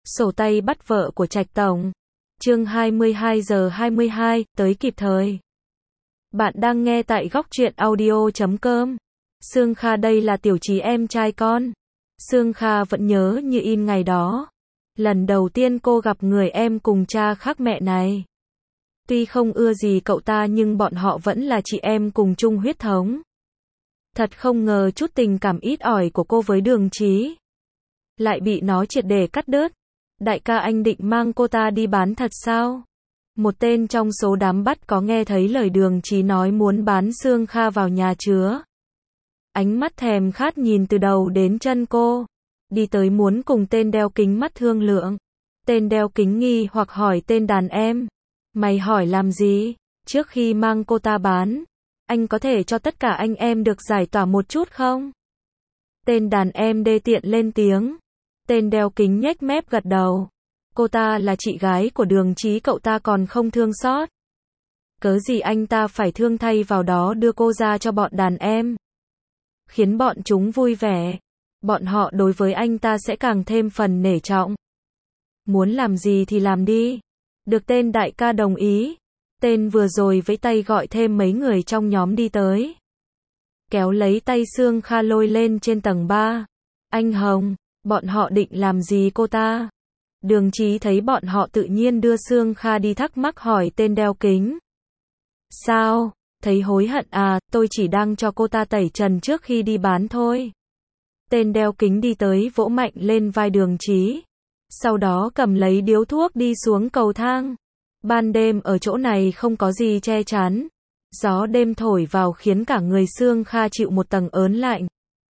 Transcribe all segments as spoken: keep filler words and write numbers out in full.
Sổ tay bắt vợ của Trạch Tổng. Chương hai mươi hai giờ hai mươi hai, tới kịp thời. Bạn đang nghe tại góc truyện audio chấm com. Sương Kha đây là Tiểu Chí em trai con. Sương Kha vẫn nhớ như in ngày đó. Lần đầu tiên cô gặp người em cùng cha khác mẹ này. Tuy không ưa gì cậu ta nhưng bọn họ vẫn là chị em cùng chung huyết thống. Thật không ngờ chút tình cảm ít ỏi của cô với Đường Chí lại bị nó triệt để cắt đứt. Đại ca, anh định mang cô ta đi bán thật sao? Một tên trong số đám bắt có nghe thấy lời Đường Chí nói muốn bán Sương Kha vào nhà chứa. Ánh mắt thèm khát nhìn từ đầu đến chân cô. Đi tới muốn cùng tên đeo kính mắt thương lượng. Tên đeo kính nghi hoặc hỏi tên đàn em. Mày hỏi làm gì? Trước khi mang cô ta bán, anh có thể cho tất cả anh em được giải tỏa một chút không? Tên đàn em đê tiện lên tiếng. Tên đeo kính nhếch mép gật đầu. Cô ta là chị gái của Đường Chí, cậu ta còn không thương xót. Cớ gì anh ta phải thương, thay vào đó đưa cô ra cho bọn đàn em. Khiến bọn chúng vui vẻ. Bọn họ đối với anh ta sẽ càng thêm phần nể trọng. Muốn làm gì thì làm đi. Được tên đại ca đồng ý. Tên vừa rồi vẫy tay gọi thêm mấy người trong nhóm đi tới. Kéo lấy tay Sương Kha lôi lên trên tầng ba. Anh Hồng, bọn họ định làm gì cô ta? Đường Chí thấy bọn họ tự nhiên đưa Sương Kha đi, thắc mắc hỏi tên đeo kính. Sao? Thấy hối hận à? Tôi chỉ đang cho cô ta tẩy trần trước khi đi bán thôi. Tên đeo kính đi tới vỗ mạnh lên vai Đường Chí. Sau đó cầm lấy điếu thuốc đi xuống cầu thang. Ban đêm ở chỗ này không có gì che chắn. Gió đêm thổi vào khiến cả người Sương Kha chịu một tầng ớn lạnh.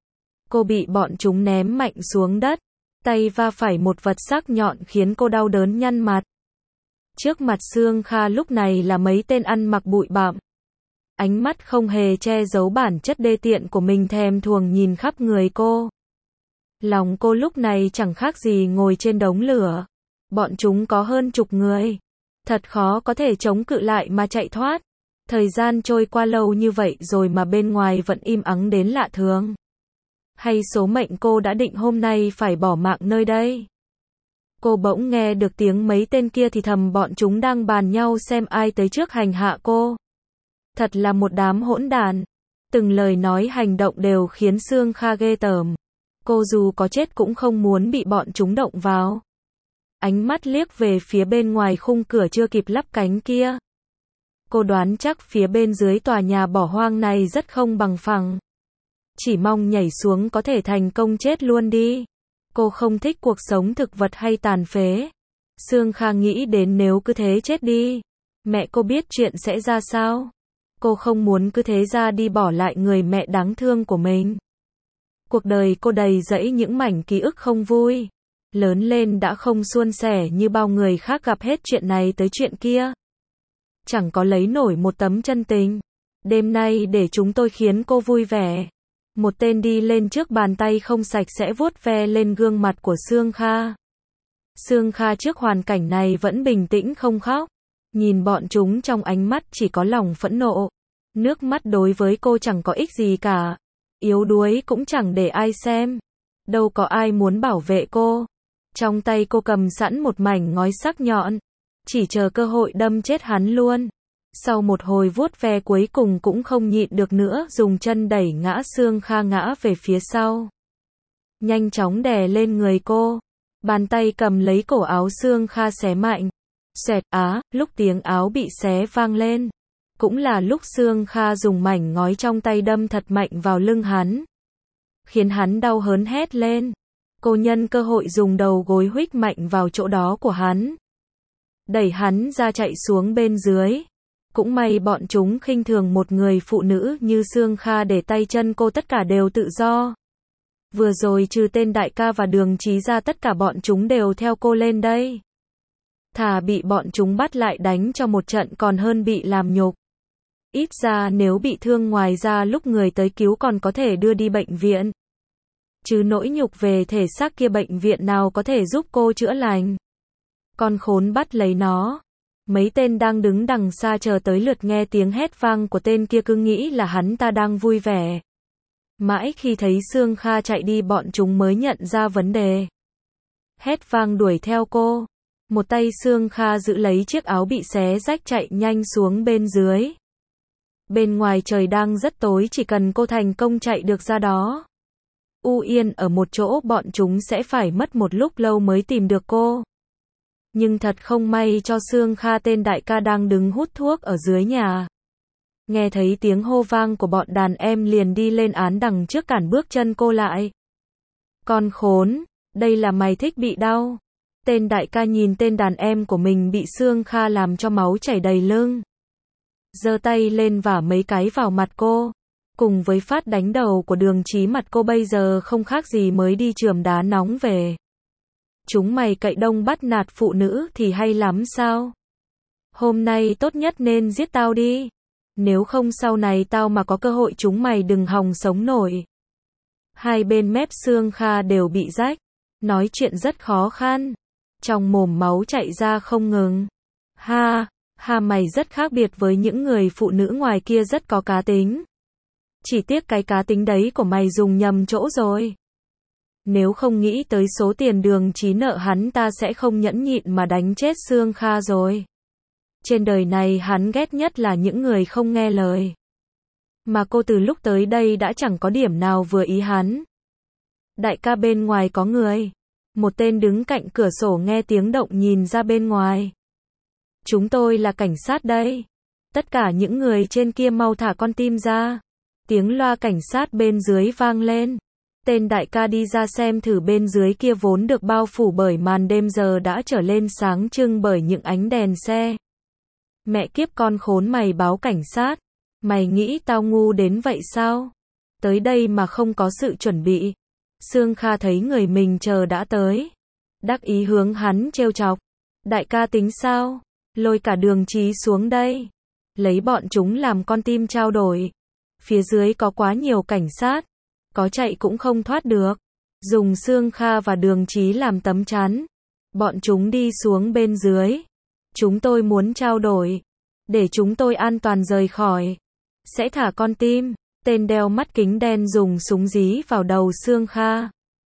Cô bị bọn chúng ném mạnh xuống đất. Tay va phải một vật sắc nhọn khiến cô đau đớn nhăn mặt. Trước mặt Sương Kha lúc này là mấy tên ăn mặc bụi bặm. Ánh mắt không hề che giấu bản chất đê tiện của mình, thèm thuồng nhìn khắp người cô. Lòng cô lúc này chẳng khác gì ngồi trên đống lửa. Bọn chúng có hơn chục người. Thật khó có thể chống cự lại mà chạy thoát. Thời gian trôi qua lâu như vậy rồi mà bên ngoài vẫn im ắng đến lạ thường. Hay số mệnh cô đã định hôm nay phải bỏ mạng nơi đây? Cô bỗng nghe được tiếng mấy tên kia thì thầm, bọn chúng đang bàn nhau xem ai tới trước hành hạ cô. Thật là một đám hỗn đản. Từng lời nói hành động đều khiến Sương Kha ghê tởm. Cô dù có chết cũng không muốn bị bọn chúng động vào. Ánh mắt liếc về phía bên ngoài khung cửa chưa kịp lắp cánh kia. Cô đoán chắc phía bên dưới tòa nhà bỏ hoang này rất không bằng phẳng. Chỉ mong nhảy xuống có thể thành công chết luôn đi. Cô không thích cuộc sống thực vật hay tàn phế. Sương Kha nghĩ đến nếu cứ thế chết đi, mẹ cô biết chuyện sẽ ra sao. Cô không muốn cứ thế ra đi bỏ lại người mẹ đáng thương của mình. Cuộc đời cô đầy rẫy những mảnh ký ức không vui. Lớn lên đã không suôn sẻ như bao người khác, gặp hết chuyện này tới chuyện kia. Chẳng có lấy nổi một tấm chân tình. Đêm nay để chúng tôi khiến cô vui vẻ. Một tên đi lên trước, bàn tay không sạch sẽ vuốt ve lên gương mặt của Sương Kha. Sương Kha trước hoàn cảnh này vẫn bình tĩnh không khóc. Nhìn bọn chúng trong ánh mắt chỉ có lòng phẫn nộ. Nước mắt đối với cô chẳng có ích gì cả. Yếu đuối cũng chẳng để ai xem. Đâu có ai muốn bảo vệ cô. Trong tay cô cầm sẵn một mảnh ngói sắc nhọn. Chỉ chờ cơ hội đâm chết hắn luôn. Sau một hồi vuốt ve cuối cùng cũng không nhịn được nữa, dùng chân đẩy ngã Sương Kha ngã về phía sau. Nhanh chóng đè lên người cô. Bàn tay cầm lấy cổ áo Sương Kha xé mạnh. Xoẹt á, lúc tiếng áo bị xé vang lên. Cũng là lúc Sương Kha dùng mảnh ngói trong tay đâm thật mạnh vào lưng hắn. Khiến hắn đau hớn hét lên. Cô nhân cơ hội dùng đầu gối huých mạnh vào chỗ đó của hắn. Đẩy hắn ra chạy xuống bên dưới. Cũng may bọn chúng khinh thường một người phụ nữ như Sương Kha, để tay chân cô tất cả đều tự do. Vừa rồi trừ tên đại ca và Đường Chí ra, tất cả bọn chúng đều theo cô lên đây. Thà bị bọn chúng bắt lại đánh cho một trận còn hơn bị làm nhục. Ít ra nếu bị thương, ngoài ra lúc người tới cứu còn có thể đưa đi bệnh viện. Chứ nỗi nhục về thể xác kia bệnh viện nào có thể giúp cô chữa lành. Con khốn bắt lấy nó. Mấy tên đang đứng đằng xa chờ tới lượt nghe tiếng hét vang của tên kia cứ nghĩ là hắn ta đang vui vẻ. Mãi khi thấy Sương Kha chạy đi bọn chúng mới nhận ra vấn đề. hét vang đuổi theo cô. Một tay Sương Kha giữ lấy chiếc áo bị xé rách chạy nhanh xuống bên dưới. Bên ngoài trời đang rất tối, chỉ cần cô thành công chạy được ra đó, u yên ở một chỗ, bọn chúng sẽ phải mất một lúc lâu mới tìm được cô. Nhưng thật không may cho Sương Kha, tên đại ca đang đứng hút thuốc ở dưới nhà. Nghe thấy tiếng hô vang của bọn đàn em liền đi lên án đằng trước cản bước chân cô lại. Con khốn, đây là mày thích bị đau. Tên đại ca nhìn tên đàn em của mình bị Sương Kha làm cho máu chảy đầy lưng, giơ tay lên vả mấy cái vào mặt cô. Cùng với phát đánh đầu của Đường Chí, mặt cô bây giờ không khác gì mới đi chườm đá nóng về. Chúng mày cậy đông bắt nạt phụ nữ thì hay lắm sao? Hôm nay tốt nhất nên giết tao đi. Nếu không sau này tao mà có cơ hội chúng mày đừng hòng sống nổi. Hai bên mép Sương Kha đều bị rách, nói chuyện rất khó khăn, trong mồm máu chảy ra không ngừng. Ha, ha, mày rất khác biệt với những người phụ nữ ngoài kia, rất có cá tính. Chỉ tiếc cái cá tính đấy của mày dùng nhầm chỗ rồi. Nếu không nghĩ tới số tiền Đường Chí nợ hắn ta sẽ không nhẫn nhịn mà đánh chết Sương Kha rồi. Trên đời này hắn ghét nhất là những người không nghe lời. Mà cô từ lúc tới đây đã chẳng có điểm nào vừa ý hắn. Đại ca, bên ngoài có người. Một tên đứng cạnh cửa sổ nghe tiếng động nhìn ra bên ngoài. Chúng tôi là cảnh sát đây. Tất cả những người trên kia mau thả con tim ra. Tiếng loa cảnh sát bên dưới vang lên. Tên đại ca đi ra xem thử, bên dưới kia vốn được bao phủ bởi màn đêm giờ đã trở lên sáng trưng bởi những ánh đèn xe. Mẹ kiếp, con khốn, mày báo cảnh sát. Mày nghĩ tao ngu đến vậy sao? Tới đây mà không có sự chuẩn bị. Sương Kha thấy người mình chờ đã tới, đắc ý hướng hắn trêu chọc. Đại ca tính sao? Lôi cả Đường Chí xuống đây. Lấy bọn chúng làm con tim trao đổi. Phía dưới có quá nhiều cảnh sát, có chạy cũng không thoát được. Dùng Sương Kha và Đường Chí làm tấm chắn. Bọn chúng đi xuống bên dưới. Chúng tôi muốn trao đổi. Để chúng tôi an toàn rời khỏi. Sẽ thả con tim. Tên đeo mắt kính đen dùng súng dí vào đầu Sương Kha.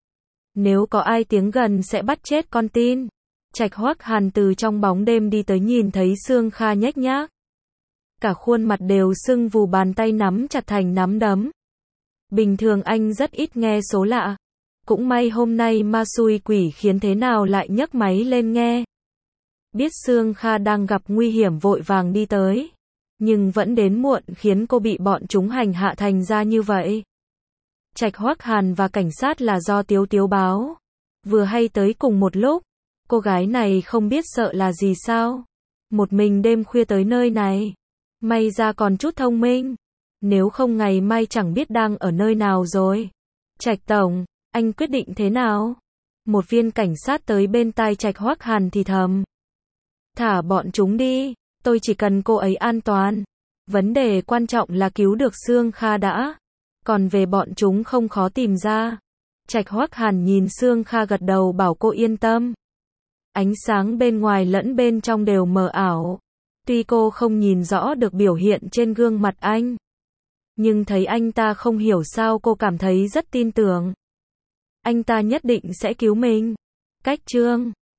Nếu có ai tiến gần sẽ bắt chết con tin. Trạch Hoắc Hàn từ trong bóng đêm đi tới, nhìn thấy Sương Kha nhếch nhác. Cả khuôn mặt đều sưng vù, bàn tay nắm chặt thành nắm đấm. Bình thường anh rất ít nghe số lạ. Cũng may hôm nay ma xui quỷ khiến thế nào lại nhấc máy lên nghe. Biết Sương Kha đang gặp nguy hiểm vội vàng đi tới. Nhưng vẫn đến muộn khiến cô bị bọn chúng hành hạ thành ra như vậy. Trạch Hoắc Hàn và cảnh sát là do Tiếu Tiếu báo. Vừa hay tới cùng một lúc. Cô gái này không biết sợ là gì sao. Một mình đêm khuya tới nơi này. May ra còn chút thông minh. Nếu không ngày mai chẳng biết đang ở nơi nào rồi. Trạch tổng, anh quyết định thế nào? Một viên cảnh sát tới bên tai Trạch Hoắc Hàn thì thầm. Thả bọn chúng đi. Tôi chỉ cần cô ấy an toàn. Vấn đề quan trọng là cứu được Sương Kha đã. Còn về bọn chúng không khó tìm ra. Trạch Hoắc Hàn nhìn Sương Kha gật đầu bảo cô yên tâm. Ánh sáng bên ngoài lẫn bên trong đều mờ ảo. Tuy cô không nhìn rõ được biểu hiện trên gương mặt anh, nhưng thấy anh ta không hiểu sao cô cảm thấy rất tin tưởng. Anh ta nhất định sẽ cứu mình. Cách chương